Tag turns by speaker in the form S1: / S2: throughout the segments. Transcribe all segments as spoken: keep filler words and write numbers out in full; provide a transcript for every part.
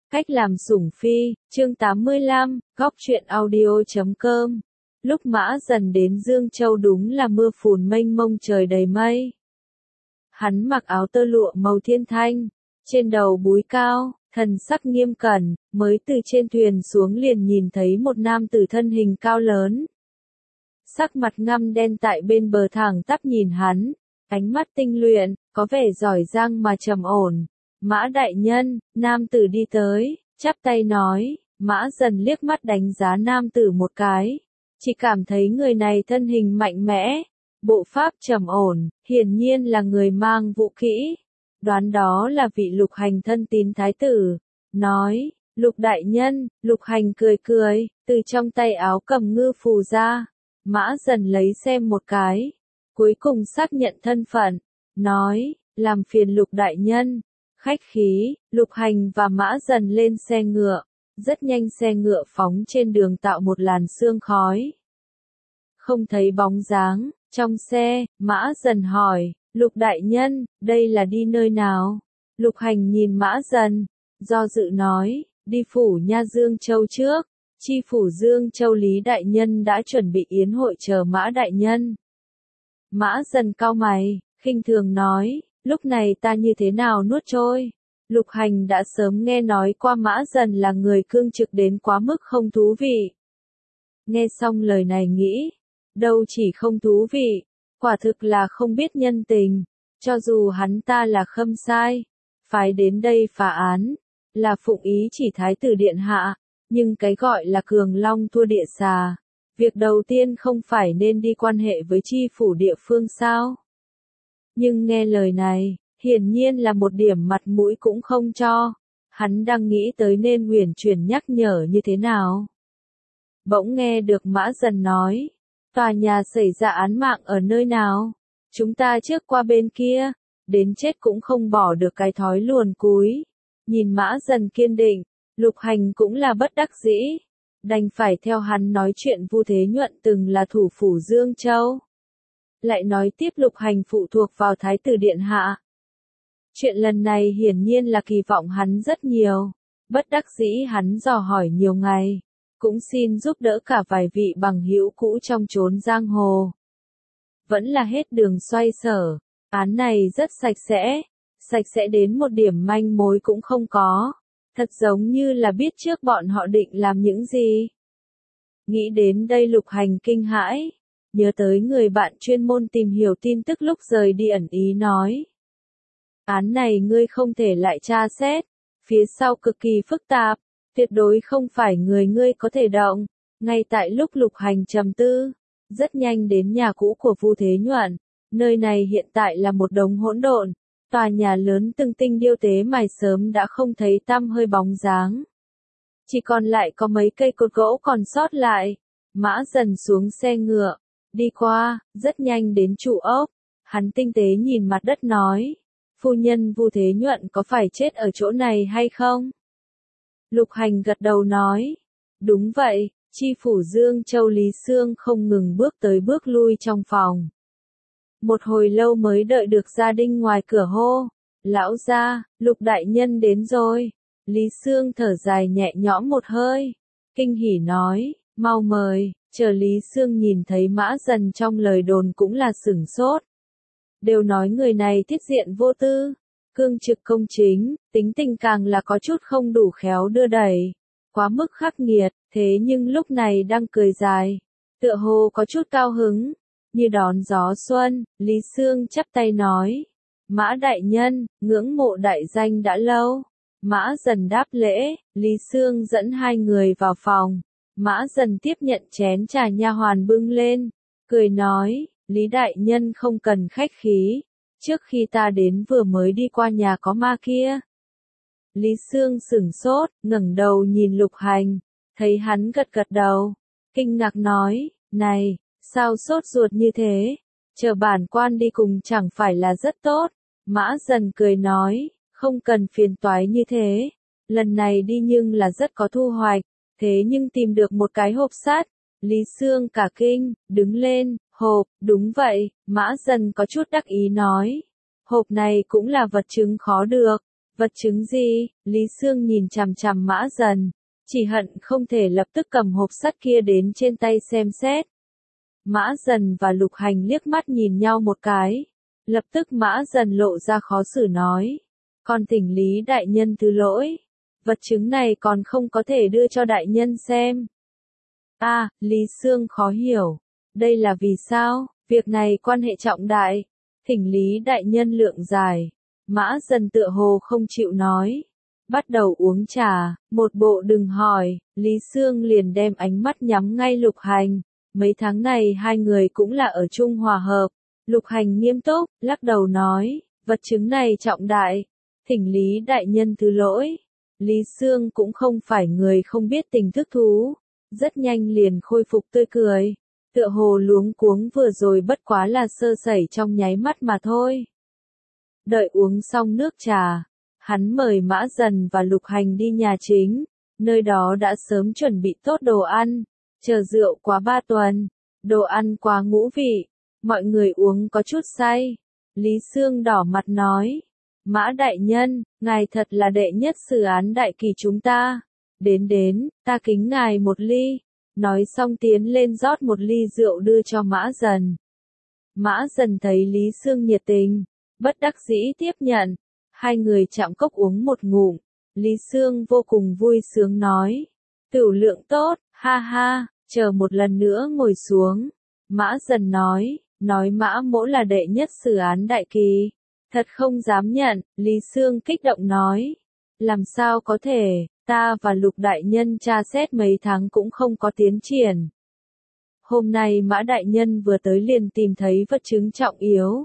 S1: Cách làm sủng phi, chương tám mươi lăm, góc truyện audio chấm com. Lúc Mã Dần đến Dương Châu đúng là mưa phùn mênh mông trời đầy mây. Hắn mặc áo tơ lụa màu thiên thanh, trên đầu búi cao, thần sắc nghiêm cẩn, mới từ trên thuyền xuống liền nhìn thấy một nam tử thân hình cao lớn. Sắc mặt ngăm đen tại bên bờ thẳng tắp nhìn hắn, ánh mắt tinh luyện, có vẻ giỏi giang mà trầm ổn. Mã đại nhân, nam tử đi tới, chắp tay nói, Mã Dần liếc mắt đánh giá nam tử một cái. Chỉ cảm thấy người này thân hình mạnh mẽ, bộ pháp trầm ổn, hiển nhiên là người mang vũ kỹ. Đoán đó là vị Lục Hành thân tín thái tử. Nói, Lục đại nhân, Lục Hành cười cười, từ trong tay áo cầm ngư phù ra. Mã Dần lấy xem một cái, cuối cùng xác nhận thân phận, nói, làm phiền Lục đại nhân. Khách khí, Lục Hành và Mã Dần lên xe ngựa, rất nhanh xe ngựa phóng trên đường tạo một làn sương khói. Không thấy bóng dáng, trong xe, Mã Dần hỏi, Lục đại nhân, đây là đi nơi nào? Lục Hành nhìn Mã Dần, do dự nói, đi phủ nha Dương Châu trước, chi phủ Dương Châu Lý đại nhân đã chuẩn bị yến hội chờ Mã đại nhân. Mã Dần cau mày, khinh thường nói, lúc này ta như thế nào nuốt trôi? Lục Hành đã sớm nghe nói qua Mã Dần là người cương trực đến quá mức không thú vị. Nghe xong lời này nghĩ, đâu chỉ không thú vị, quả thực là không biết nhân tình, cho dù hắn ta là khâm sai, phải đến đây phá án, là phụng ý chỉ thái tử điện hạ, nhưng cái gọi là cường long thua địa xà, việc đầu tiên không phải nên đi quan hệ với chi phủ địa phương sao? Nhưng nghe lời này, hiển nhiên là một điểm mặt mũi cũng không cho. Hắn đang nghĩ tới nên uyển chuyển nhắc nhở như thế nào. Bỗng nghe được Mã Dần nói, tòa nhà xảy ra án mạng ở nơi nào? Chúng ta trước qua bên kia, đến chết cũng không bỏ được cái thói luồn cúi. Nhìn Mã Dần kiên định, Lục Hành cũng là bất đắc dĩ, đành phải theo hắn nói chuyện Vu Thế Nhuận từng là thủ phủ Dương Châu. Lại nói tiếp Lục Hành phụ thuộc vào thái tử điện hạ. Chuyện lần này hiển nhiên là kỳ vọng hắn rất nhiều, bất đắc dĩ hắn dò hỏi nhiều ngày, cũng xin giúp đỡ cả vài vị bằng hữu cũ trong chốn giang hồ. Vẫn là hết đường xoay sở, án này rất sạch sẽ, sạch sẽ đến một điểm manh mối cũng không có, thật giống như là biết trước bọn họ định làm những gì. Nghĩ đến đây Lục Hành kinh hãi, nhớ tới người bạn chuyên môn tìm hiểu tin tức lúc rời đi ẩn ý nói. Án này ngươi không thể lại tra xét, phía sau cực kỳ phức tạp, tuyệt đối không phải người ngươi có thể động. Ngay tại lúc Lục Hành trầm tư, rất nhanh đến nhà cũ của Vu Thế Nhuận, nơi này hiện tại là một đống hỗn độn, tòa nhà lớn từng tinh điêu tế mài sớm đã không thấy tăm hơi bóng dáng. Chỉ còn lại có mấy cây cột gỗ còn sót lại. Mã Dần xuống xe ngựa, đi qua, rất nhanh đến trụ ốc, hắn tinh tế nhìn mặt đất nói. Phu nhân Vu Thế Nhuận có phải chết ở chỗ này hay không? Lục Hành gật đầu nói. Đúng vậy, chi phủ Dương Châu Lý Sương không ngừng bước tới bước lui trong phòng. Một hồi lâu mới đợi được gia đình ngoài cửa hô. Lão gia, Lục đại nhân đến rồi. Lý Sương thở dài nhẹ nhõm một hơi. Kinh hỉ nói, mau mời, chờ Lý Sương nhìn thấy Mã Dần trong lời đồn cũng là sửng sốt. Đều nói người này thiết diện vô tư, cương trực công chính, tính tình càng là có chút không đủ khéo đưa đẩy, quá mức khắc nghiệt, thế nhưng lúc này đang cười dài, tựa hồ có chút cao hứng, như đón gió xuân. Lý Sương chắp tay nói, Mã đại nhân, ngưỡng mộ đại danh đã lâu. Mã Dần đáp lễ, Lý Sương dẫn hai người vào phòng, Mã Dần tiếp nhận chén trà nha hoàn bưng lên, cười nói, Lý đại nhân không cần khách khí, trước khi ta đến vừa mới đi qua nhà có ma kia. Lý Sương sửng sốt, ngẩng đầu nhìn Lục Hành, thấy hắn gật gật đầu, kinh ngạc nói, này, sao sốt ruột như thế, chờ bản quan đi cùng chẳng phải là rất tốt. Mã Dần cười nói, không cần phiền toái như thế, lần này đi nhưng là rất có thu hoạch, thế nhưng tìm được một cái hộp sắt. Lý Sương cả kinh, đứng lên, hộp, đúng vậy, Mã Dần có chút đắc ý nói. Hộp này cũng là vật chứng khó được, Vật chứng gì? Lý Sương nhìn chằm chằm Mã Dần, chỉ hận không thể lập tức cầm hộp sắt kia đến trên tay xem xét. Mã Dần và Lục Hành liếc mắt nhìn nhau một cái, lập tức Mã Dần lộ ra khó xử nói, con thỉnh Lý đại nhân thứ lỗi, vật chứng này còn không có thể đưa cho đại nhân xem. A, à, Lý Sương khó hiểu, đây là vì sao? Việc này quan hệ trọng đại, thỉnh Lý đại nhân lượng giải. Mã Dần tựa hồ không chịu nói, bắt đầu uống trà, một bộ đừng hỏi, Lý Sương liền đem ánh mắt nhắm ngay Lục Hành. Mấy tháng này hai người cũng là ở chung hòa hợp. Lục Hành nghiêm túc, lắc đầu nói, vật chứng này trọng đại, thỉnh Lý đại nhân thứ lỗi. Lý Sương cũng không phải người không biết tình thức thú, rất nhanh liền khôi phục tươi cười, tựa hồ luống cuống vừa rồi bất quá là sơ sẩy trong nháy mắt mà thôi. Đợi uống xong nước trà, hắn mời Mã Dần và Lục Hành đi nhà chính, nơi đó đã sớm chuẩn bị tốt đồ ăn, chờ rượu quá ba tuần, đồ ăn quá ngũ vị, mọi người uống có chút say. Lý Sương đỏ mặt nói, Mã đại nhân, ngài thật là đệ nhất xử án đại kỳ chúng ta, đến đến, ta kính ngài một ly, nói xong tiến lên rót một ly rượu đưa cho Mã Dần. Mã Dần thấy Lý Sương nhiệt tình, bất đắc dĩ tiếp nhận, hai người chạm cốc uống một ngụm, Lý Sương vô cùng vui sướng nói, tửu lượng tốt, ha ha, chờ một lần nữa ngồi xuống. Mã Dần nói, nói Mã Mỗ là đệ nhất xử án đại kỳ, thật không dám nhận. Lý Sương kích động nói, làm sao có thể, ta và Lục đại nhân tra xét mấy tháng cũng không có tiến triển. Hôm nay Mã đại nhân vừa tới liền tìm thấy vật chứng trọng yếu.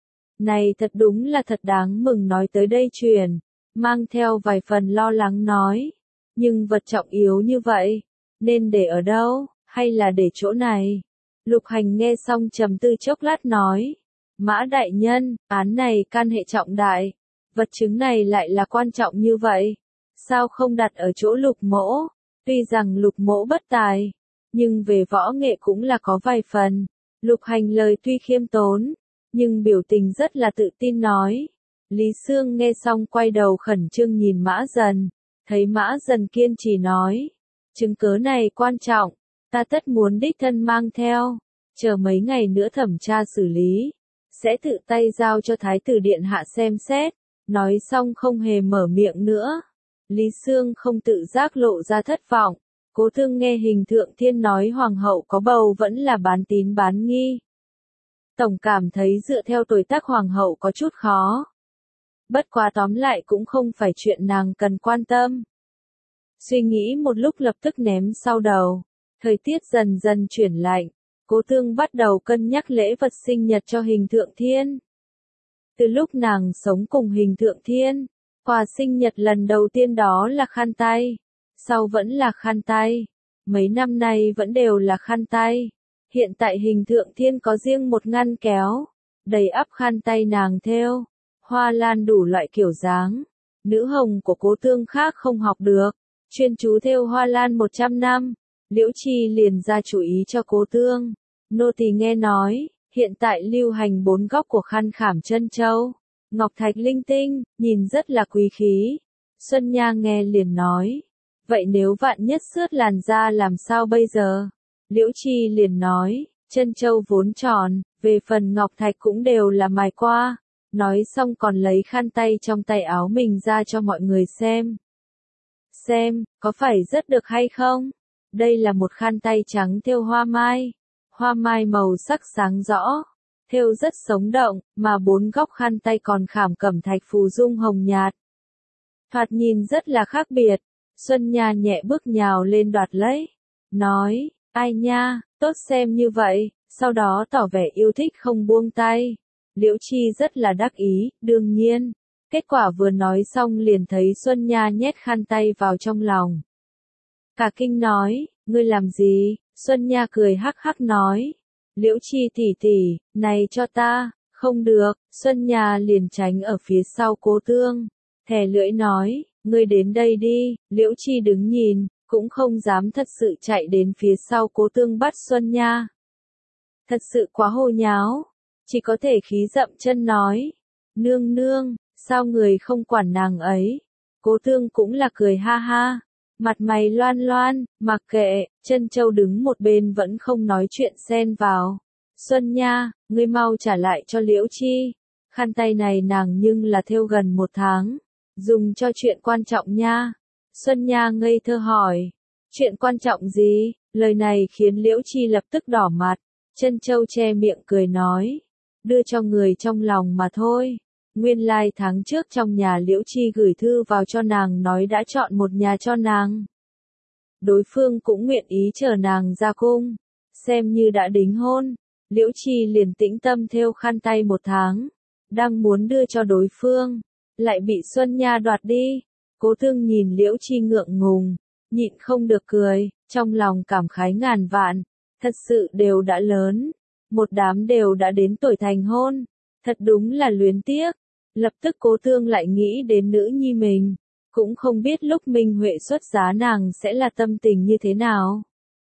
S1: Này thật đúng là thật đáng mừng. Nói tới đây truyền, mang theo vài phần lo lắng nói, nhưng vật trọng yếu như vậy, nên để ở đâu, hay là để chỗ này? Lục Hành nghe xong trầm tư chốc lát nói, Mã đại nhân, án này can hệ trọng đại, vật chứng này lại là quan trọng như vậy, sao không đặt ở chỗ Lục mỗ? Tuy rằng Lục mỗ bất tài, nhưng về võ nghệ cũng là có vài phần. Lục Hành lời tuy khiêm tốn, nhưng biểu tình rất là tự tin nói. Lý Sương nghe xong quay đầu khẩn trương nhìn Mã Dần, thấy Mã Dần kiên trì nói, chứng cớ này quan trọng, ta tất muốn đích thân mang theo, chờ mấy ngày nữa thẩm tra xử lý, sẽ tự tay giao cho Thái tử điện hạ xem xét. Nói xong không hề mở miệng nữa. Lý Sương không tự giác lộ ra thất vọng, Cố Thương nghe Hình Thượng Thiên nói hoàng hậu có bầu vẫn là bán tín bán nghi. Tổng cảm thấy dựa theo tuổi tác hoàng hậu có chút khó. Bất quá tóm lại cũng không phải chuyện nàng cần quan tâm. Suy nghĩ một lúc lập tức ném sau đầu. Thời tiết dần dần chuyển lạnh, Cố Thương bắt đầu cân nhắc lễ vật sinh nhật cho Hình Thượng Thiên. Từ lúc nàng sống cùng Hình Thượng Thiên, quà sinh nhật lần đầu tiên đó là khăn tay, sau vẫn là khăn tay, mấy năm nay vẫn đều là khăn tay. Hiện tại Hình Thượng Thiên có riêng một ngăn kéo, đầy ắp khăn tay nàng thêu, hoa lan đủ loại kiểu dáng. Nữ hồng của Cố Thương khác không học được, chuyên chú thêu hoa lan một trăm năm, Liễu Chi liền ra chủ ý cho Cố Thương. Nô tỳ nghe nói, hiện tại lưu hành bốn góc của khăn khảm chân châu, ngọc thạch linh tinh, nhìn rất là quý khí. Xuân Nha nghe liền nói, vậy nếu vạn nhất xước làn da làm sao bây giờ? Liễu Chi liền nói, chân châu vốn tròn, về phần ngọc thạch cũng đều là mài qua. Nói xong còn lấy khăn tay trong tay áo mình ra cho mọi người xem. Xem, có phải rất được hay không? Đây là một khăn tay trắng thêu hoa mai. Hoa mai màu sắc sáng rõ, thêu rất sống động, mà bốn góc khăn tay còn khảm cẩm thạch phù dung hồng nhạt. Thoạt nhìn rất là khác biệt. Xuân Nha nhẹ bước nhào lên đoạt lấy, nói, ai nha, tốt xem như vậy, sau đó tỏ vẻ yêu thích không buông tay. Liễu Chi rất là đắc ý, đương nhiên. Kết quả vừa nói xong liền thấy Xuân Nha nhét khăn tay vào trong lòng. Cả kinh nói, ngươi làm gì? Xuân Nha cười hắc hắc nói, Liễu Chi tỷ tỷ, này cho ta. Không được. Xuân Nha liền tránh ở phía sau Cố Thương, thè lưỡi nói, ngươi đến đây đi. Liễu Chi đứng nhìn, cũng không dám thật sự chạy đến phía sau Cố Thương bắt Xuân Nha. Thật sự quá hồ nháo, chỉ có thể khí dậm chân nói, nương nương, sao người không quản nàng ấy? Cố Thương cũng là cười ha ha, mặt mày loan loan, mặc kệ, Trân Châu đứng một bên vẫn không nói chuyện xen vào. Xuân Nha, ngươi mau trả lại cho Liễu Chi. Khăn tay này nàng nhưng là thêu gần một tháng, dùng cho chuyện quan trọng nha. Xuân Nha ngây thơ hỏi, chuyện quan trọng gì? Lời này khiến Liễu Chi lập tức đỏ mặt. Trân Châu che miệng cười nói, đưa cho người trong lòng mà thôi. Nguyên lai like tháng trước trong nhà Liễu Chi gửi thư vào cho nàng nói đã chọn một nhà cho nàng. Đối phương cũng nguyện ý chờ nàng ra cung, xem như đã đính hôn. Liễu Chi liền tĩnh tâm thêu khăn tay một tháng, đang muốn đưa cho đối phương, lại bị Xuân Nha đoạt đi. Cố Thương nhìn Liễu Chi ngượng ngùng, nhịn không được cười, trong lòng cảm khái ngàn vạn, thật sự đều đã lớn, một đám đều đã đến tuổi thành hôn, thật đúng là luyến tiếc. Lập tức Cố Thương lại nghĩ đến nữ nhi mình, cũng không biết lúc Minh Huệ xuất giá nàng sẽ là tâm tình như thế nào.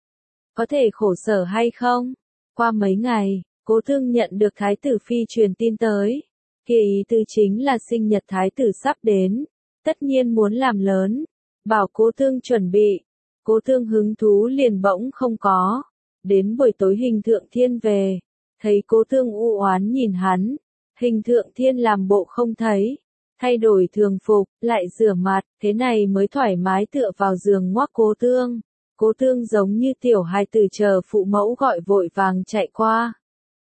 S1: Có thể khổ sở hay không? Qua mấy ngày, Cố Thương nhận được Thái tử Phi truyền tin tới. Kia ý tư chính là sinh nhật Thái tử sắp đến, tất nhiên muốn làm lớn, bảo Cố Thương chuẩn bị. Cố Thương hứng thú liền bỗng không có. Đến buổi tối Hình Thượng Thiên về, thấy Cố Thương u oán nhìn hắn, Hình Thượng Thiên làm bộ không thấy, thay đổi thường phục, lại rửa mặt, thế này mới thoải mái tựa vào giường ngoác Cố Thương. Cố Thương giống như tiểu hài tử chờ phụ mẫu gọi vội vàng chạy qua.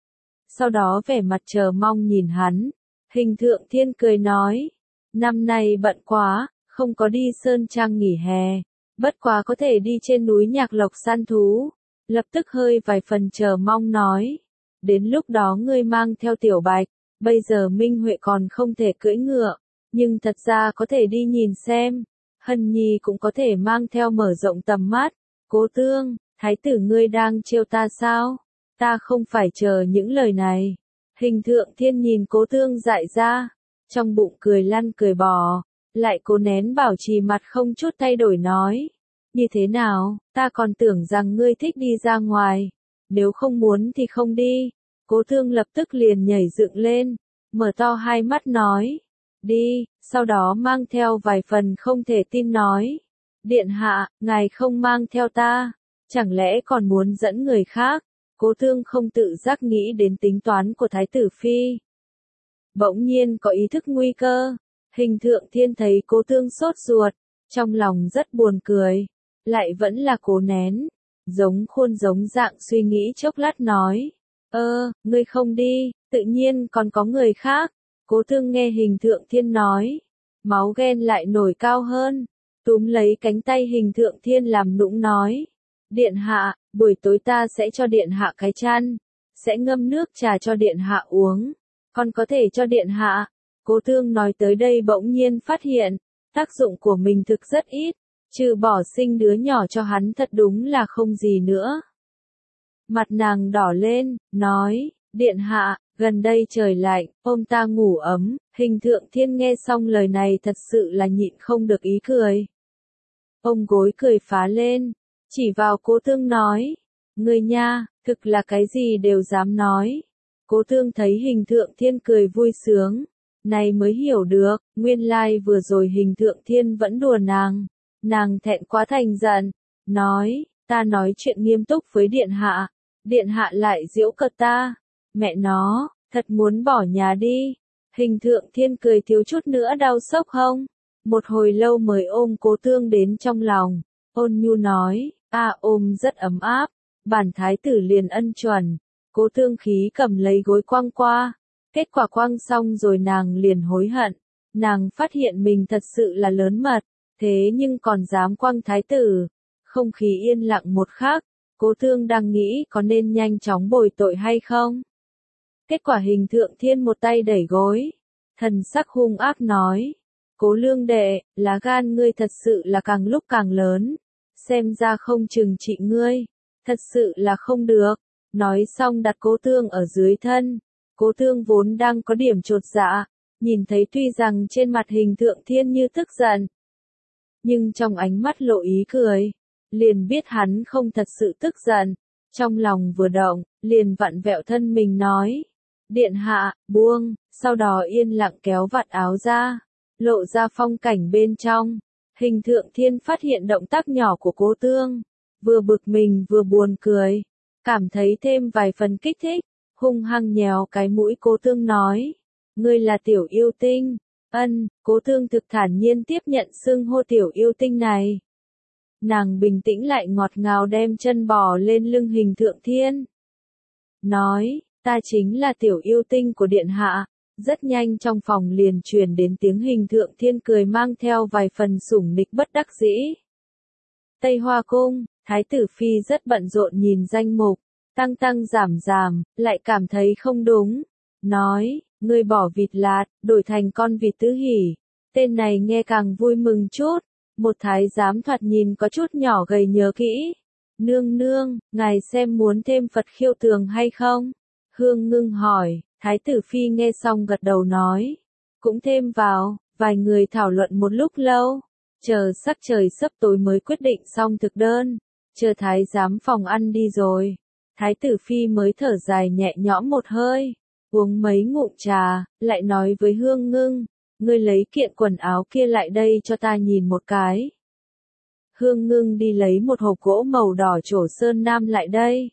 S1: Sau đó vẻ mặt chờ mong nhìn hắn, Hình Thượng Thiên cười nói, năm nay bận quá, không có đi Sơn Trang nghỉ hè, bất quá có thể đi trên núi Nhạc Lộc săn thú. Lập tức hơi vài phần chờ mong nói, đến lúc đó ngươi mang theo Tiểu Bạch, bây giờ Minh Huệ còn không thể cưỡi ngựa, nhưng thật ra có thể đi nhìn xem, Hân Nhi cũng có thể mang theo mở rộng tầm mắt. Cố Thương, thái tử ngươi đang trêu ta sao? Ta không phải chờ những lời này. Hình Thượng Thiên nhìn Cố Thương dại ra, trong bụng cười lăn cười bò, lại cố nén bảo trì mặt không chút thay đổi nói, như thế nào, ta còn tưởng rằng ngươi thích đi ra ngoài, nếu không muốn thì không đi. Cố Thương lập tức liền nhảy dựng lên, mở to hai mắt nói, đi, sau đó mang theo vài phần không thể tin nói, điện hạ, ngài không mang theo ta, chẳng lẽ còn muốn dẫn người khác? Cố Thương không tự giác nghĩ đến tính toán của Thái tử Phi. Bỗng nhiên có ý thức nguy cơ, Hình Thượng Thiên thấy Cố Thương sốt ruột, trong lòng rất buồn cười, lại vẫn là cố nén, giống khuôn giống dạng suy nghĩ chốc lát nói, ơ, ngươi không đi, tự nhiên còn có người khác. Cố Thương nghe Hình Thượng Thiên nói, máu ghen lại nổi cao hơn, túm lấy cánh tay Hình Thượng Thiên làm nũng nói, điện hạ, buổi tối ta sẽ cho điện hạ cái chăn, sẽ ngâm nước trà cho điện hạ uống, còn có thể cho điện hạ. Cố Thương nói tới đây bỗng nhiên phát hiện, tác dụng của mình thực rất ít, trừ bỏ sinh đứa nhỏ cho hắn thật đúng là không gì nữa. Mặt nàng đỏ lên, nói, điện hạ, gần đây trời lạnh, ôm ta ngủ ấm. Hình Thượng Thiên nghe xong lời này thật sự là nhịn không được ý cười. Ông gối cười phá lên, chỉ vào Cố Thương nói, ngươi nha, thực là cái gì đều dám nói. Cố Thương thấy Hình Thượng Thiên cười vui sướng, này mới hiểu được, nguyên lai like vừa rồi Hình Thượng Thiên vẫn đùa nàng, nàng thẹn quá thành giận, nói, ta nói chuyện nghiêm túc với điện hạ, điện hạ lại giễu cợt ta, mẹ nó, thật muốn bỏ nhà đi. Hình Thượng Thiên cười thiếu chút nữa đau sốc hông, một hồi lâu mới ôm Cố Thương đến trong lòng, ôn nhu nói, a ôm rất ấm áp, bản thái tử liền ân chuẩn. Cố Thương khí cầm lấy gối quăng qua, kết quả quăng xong rồi nàng liền hối hận, nàng phát hiện mình thật sự là lớn mật, thế nhưng còn dám quăng thái tử. Không khí yên lặng một khắc, Cố Thương đang nghĩ có nên nhanh chóng bồi tội hay không. Kết quả Hình Thượng Thiên một tay đẩy gối, thần sắc hung ác nói, Cố Lương đệ, lá gan ngươi thật sự là càng lúc càng lớn, xem ra không chừng trị ngươi, thật sự là không được. Nói xong đặt Cố Thương ở dưới thân, Cố Thương vốn đang có điểm chột dạ, nhìn thấy tuy rằng trên mặt Hình Thượng Thiên như tức giận, nhưng trong ánh mắt lộ ý cười, liền biết hắn không thật sự tức giận, trong lòng vừa động, liền vặn vẹo thân mình nói, Điện hạ, buông, sau đó yên lặng kéo vạt áo ra, lộ ra phong cảnh bên trong. Hình Thượng Thiên phát hiện động tác nhỏ của Cố Tương, vừa bực mình vừa buồn cười, cảm thấy thêm vài phần kích thích, hung hăng nhéo cái mũi Cố Tương nói, ngươi là tiểu yêu tinh. Ân, Cố Tương thực thản nhiên tiếp nhận xưng hô tiểu yêu tinh này. Nàng bình tĩnh lại ngọt ngào đem chân bò lên lưng Hình Thượng Thiên. Nói, ta chính là tiểu yêu tinh của điện hạ. Rất nhanh trong phòng liền truyền đến tiếng Hình Thượng Thiên cười mang theo vài phần sủng nịch bất đắc dĩ. Tây Hoa Cung, Thái tử Phi rất bận rộn nhìn danh mục, tăng tăng giảm giảm, lại cảm thấy không đúng. Nói, ngươi bỏ vịt lạt, đổi thành con vịt tứ hỉ. Tên này nghe càng vui mừng chút. Một thái giám thoạt nhìn có chút nhỏ gầy nhớ kỹ. Nương nương, ngài xem muốn thêm Phật khiêu tường hay không? Hương Ngưng hỏi. Thái tử Phi nghe xong gật đầu nói. Cũng thêm vào, vài người thảo luận một lúc lâu. Chờ sắc trời sắp tối mới quyết định xong thực đơn. Chờ thái giám phòng ăn đi rồi. Thái tử Phi mới thở dài nhẹ nhõm một hơi. Uống mấy ngụm trà, lại nói với Hương Ngưng. Ngươi lấy kiện quần áo kia lại đây cho ta nhìn một cái. Hương Ngưng đi lấy một hộp gỗ màu đỏ trổ sơn nam lại đây.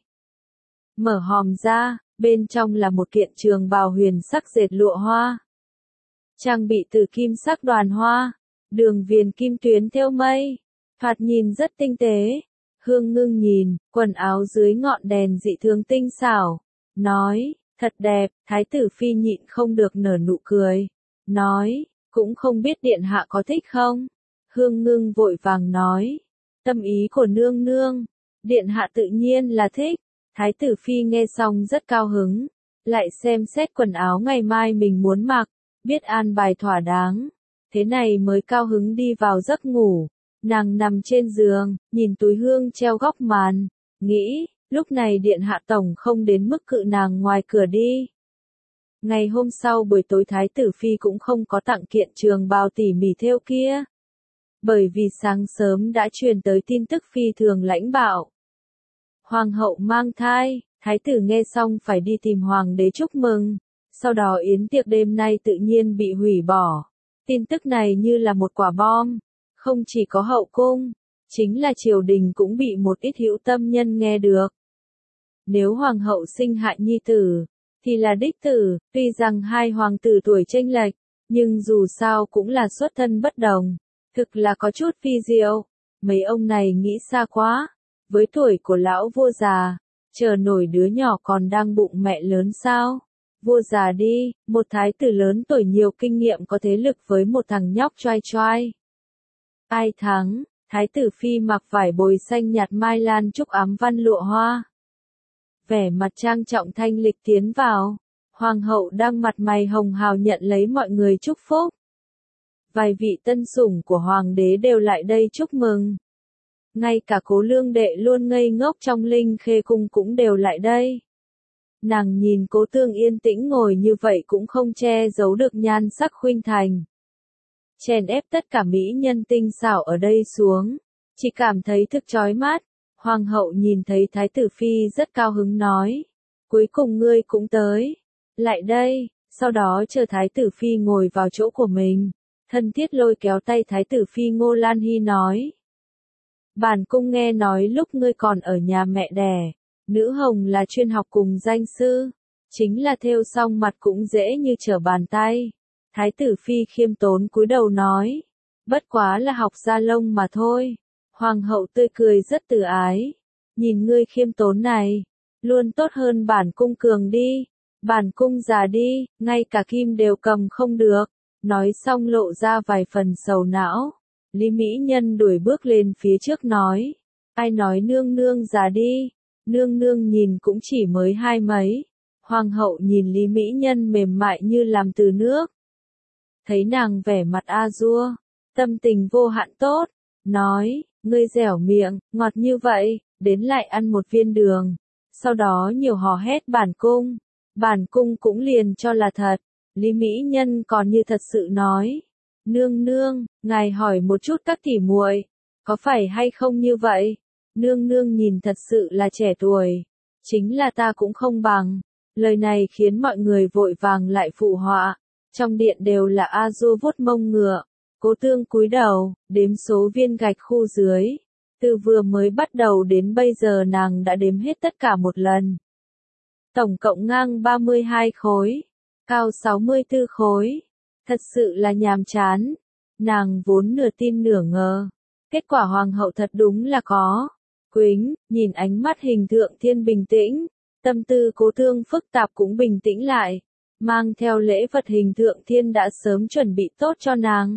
S1: Mở hòm ra. Bên trong là một kiện trường bào huyền sắc dệt lụa hoa. Trang bị từ kim sắc đoàn hoa, đường viền kim tuyến thêu mây, thoạt nhìn rất tinh tế. Hương Ngưng nhìn, quần áo dưới ngọn đèn dị thường tinh xảo, nói, thật đẹp. Thái tử Phi nhịn không được nở nụ cười, nói, cũng không biết điện hạ có thích không? Hương Ngưng vội vàng nói, tâm ý của nương nương, điện hạ tự nhiên là thích. Thái tử Phi nghe xong rất cao hứng, lại xem xét quần áo ngày mai mình muốn mặc, biết an bài thỏa đáng, thế này mới cao hứng đi vào giấc ngủ. Nàng nằm trên giường, nhìn túi hương treo góc màn, nghĩ, lúc này điện hạ tổng không đến mức cự nàng ngoài cửa đi. Ngày hôm sau buổi tối Thái tử Phi cũng không có tặng kiện trường bào tỉ mỉ thêu kia, bởi vì sáng sớm đã truyền tới tin tức phi thường lãnh bạo. Hoàng hậu mang thai, thái tử nghe xong phải đi tìm hoàng đế chúc mừng, sau đó yến tiệc đêm nay tự nhiên bị hủy bỏ. Tin tức này như là một quả bom, không chỉ có hậu cung, chính là triều đình cũng bị một ít hữu tâm nhân nghe được. Nếu hoàng hậu sinh hạ nhi tử, thì là đích tử, tuy rằng hai hoàng tử tuổi chênh lệch, nhưng dù sao cũng là xuất thân bất đồng, thực là có chút phi diệu. Mấy ông này nghĩ xa quá. Với tuổi của lão vua già, chờ nổi đứa nhỏ còn đang bụng mẹ lớn sao? Vua già đi, một thái tử lớn tuổi nhiều kinh nghiệm có thế lực với một thằng nhóc choai choai. Ai thắng? Thái tử Phi mặc vải bồi xanh nhạt mai lan trúc ám văn lụa hoa. Vẻ mặt trang trọng thanh lịch tiến vào. Hoàng hậu đang mặt mày hồng hào nhận lấy mọi người chúc phúc. Vài vị tân sủng của hoàng đế đều lại đây chúc mừng. Ngay cả Cố Lương đệ luôn ngây ngốc trong Linh Khê cung cũng đều lại đây. Nàng nhìn Cố Tương yên tĩnh ngồi như vậy cũng không che giấu được nhan sắc khuynh thành. Chèn ép tất cả mỹ nhân tinh xảo ở đây xuống, chỉ cảm thấy thực chói mắt. Hoàng hậu nhìn thấy Thái tử Phi rất cao hứng nói, cuối cùng ngươi cũng tới, lại đây. Sau đó chờ Thái tử Phi ngồi vào chỗ của mình, thân thiết lôi kéo tay Thái tử Phi Ngô Lan Hy nói. Bản cung nghe nói lúc ngươi còn ở nhà mẹ đẻ, nữ hồng là chuyên học cùng danh sư, chính là thêu xong mặt cũng dễ như trở bàn tay. Thái tử Phi khiêm tốn cúi đầu nói, bất quá là học da lông mà thôi. Hoàng hậu tươi cười rất từ ái, nhìn ngươi khiêm tốn này, luôn tốt hơn bản cung cường đi, bản cung già đi, ngay cả kim đều cầm không được. Nói xong lộ ra vài phần sầu não. Lý Mỹ Nhân đuổi bước lên phía trước nói, ai nói nương nương già đi, nương nương nhìn cũng chỉ mới hai mấy. Hoàng hậu nhìn Lý Mỹ Nhân mềm mại như làm từ nước. Thấy nàng vẻ mặt a dua, tâm tình vô hạn tốt, nói, ngươi dẻo miệng, ngọt như vậy, đến lại ăn một viên đường. Sau đó nhiều hò hét bản cung, bản cung cũng liền cho là thật. Lý Mỹ Nhân còn như thật sự nói, nương nương, ngài hỏi một chút các tỉ muội, có phải hay không như vậy? Nương nương nhìn thật sự là trẻ tuổi, chính là ta cũng không bằng. Lời này khiến mọi người vội vàng lại phụ họa. Trong điện đều là A Du vuốt mông ngựa. Cố Tương cúi đầu, đếm số viên gạch khu dưới. Từ vừa mới bắt đầu đến bây giờ nàng đã đếm hết tất cả một lần. Tổng cộng ngang ba mươi hai khối, cao sáu mươi tư khối. Thật sự là nhàm chán. Nàng vốn nửa tin nửa ngờ. Kết quả hoàng hậu thật đúng là có. Quýnh, nhìn ánh mắt Hình Thượng Thiên bình tĩnh. Tâm tư Cố Tương phức tạp cũng bình tĩnh lại. Mang theo lễ vật Hình Thượng Thiên đã sớm chuẩn bị tốt cho nàng.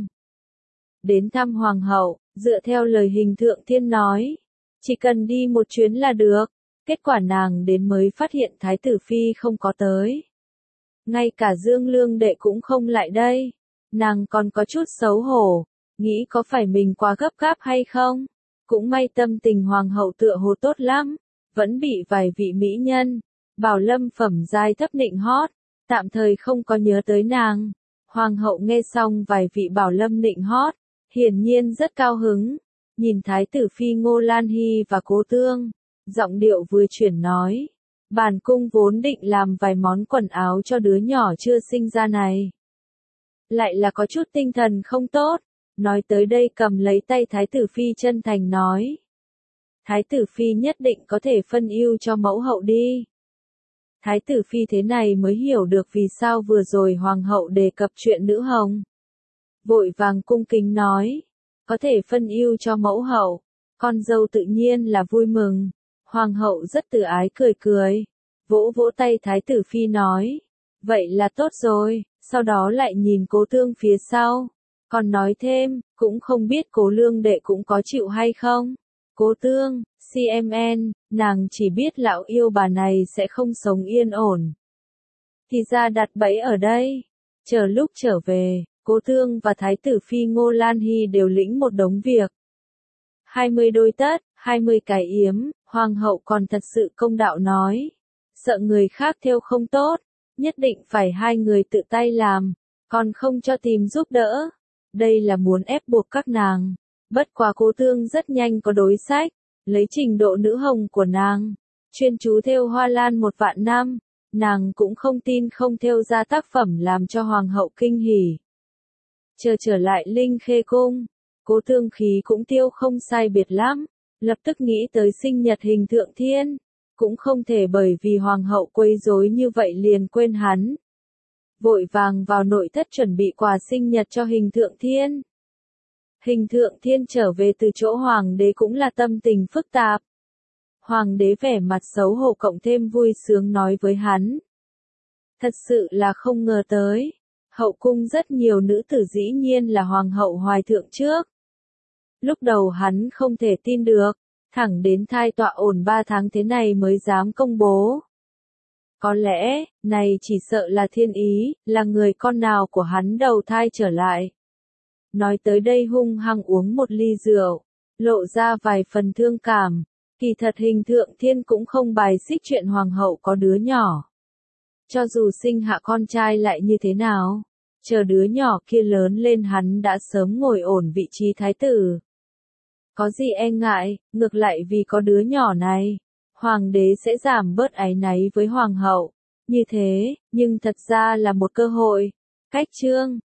S1: Đến thăm hoàng hậu, dựa theo lời Hình Thượng Thiên nói. Chỉ cần đi một chuyến là được. Kết quả nàng đến mới phát hiện Thái tử Phi không có tới. Ngay cả Dương Lương Đệ cũng không lại đây. Nàng còn có chút xấu hổ. Nghĩ có phải mình quá gấp gáp hay không? Cũng may tâm tình hoàng hậu tựa hồ tốt lắm. Vẫn bị vài vị mỹ nhân. Bảo lâm phẩm giai thấp nịnh hót. Tạm thời không có nhớ tới nàng. Hoàng hậu nghe xong vài vị bảo lâm nịnh hót. Hiển nhiên rất cao hứng. Nhìn Thái tử Phi Ngô Lan Hy và Cố Tương. Giọng điệu vừa chuyển nói. Bản cung vốn định làm vài món quần áo cho đứa nhỏ chưa sinh ra này. Lại là có chút tinh thần không tốt. Nói tới đây cầm lấy tay Thái tử Phi chân thành nói. Thái tử Phi nhất định có thể phân ưu cho mẫu hậu đi. Thái tử Phi thế này mới hiểu được vì sao vừa rồi hoàng hậu đề cập chuyện nữ hồng. Vội vàng cung kính nói. Có thể phân ưu cho mẫu hậu. Con dâu tự nhiên là vui mừng. Hoàng hậu rất từ ái cười cười. Vỗ vỗ tay Thái tử Phi nói. Vậy là tốt rồi. Sau đó lại nhìn Cố Tương phía sau. Còn nói thêm, cũng không biết Cố Lương Đệ cũng có chịu hay không. Cố Tương, xê em en, nàng chỉ biết lão yêu bà này sẽ không sống yên ổn. Thì ra đặt bẫy ở đây. Chờ lúc trở về, Cố Tương và Thái tử Phi Ngô Lan Hy đều lĩnh một đống việc. hai mươi đôi tất, hai mươi cái yếm, hoàng hậu còn thật sự công đạo nói. Sợ người khác thêu không tốt, nhất định phải hai người tự tay làm, còn không cho tìm giúp đỡ. Đây là muốn ép buộc các nàng. Bất quá Cố Tương rất nhanh có đối sách, lấy trình độ nữ hồng của nàng, chuyên chú thêu hoa lan một vạn năm, nàng cũng không tin không thêu ra tác phẩm làm cho hoàng hậu kinh hỉ. Chờ trở lại Linh Khê cung, Cố Tương khí cũng tiêu không sai biệt lắm, lập tức nghĩ tới sinh nhật Hình Thượng Thiên, cũng không thể bởi vì hoàng hậu quấy rối như vậy liền quên hắn. Vội vàng vào nội thất chuẩn bị quà sinh nhật cho Hình Thượng Thiên. Hình Thượng Thiên trở về từ chỗ hoàng đế cũng là tâm tình phức tạp. Hoàng đế vẻ mặt xấu hổ cộng thêm vui sướng nói với hắn. Thật sự là không ngờ tới. Hậu cung rất nhiều nữ tử dĩ nhiên là hoàng hậu hoài thượng trước. Lúc đầu hắn không thể tin được, thẳng đến thai tọa ổn ba tháng thế này mới dám công bố. Có lẽ, này chỉ sợ là thiên ý, là người con nào của hắn đầu thai trở lại. Nói tới đây hung hăng uống một ly rượu, lộ ra vài phần thương cảm, kỳ thật Hình Thượng Thiên cũng không bài xích chuyện hoàng hậu có đứa nhỏ. Cho dù sinh hạ con trai lại như thế nào, chờ đứa nhỏ kia lớn lên hắn đã sớm ngồi ổn vị trí thái tử. Có gì e ngại, ngược lại vì có đứa nhỏ này, hoàng đế sẽ giảm bớt áy náy với hoàng hậu. Như thế, nhưng thật ra là một cơ hội. Cách chương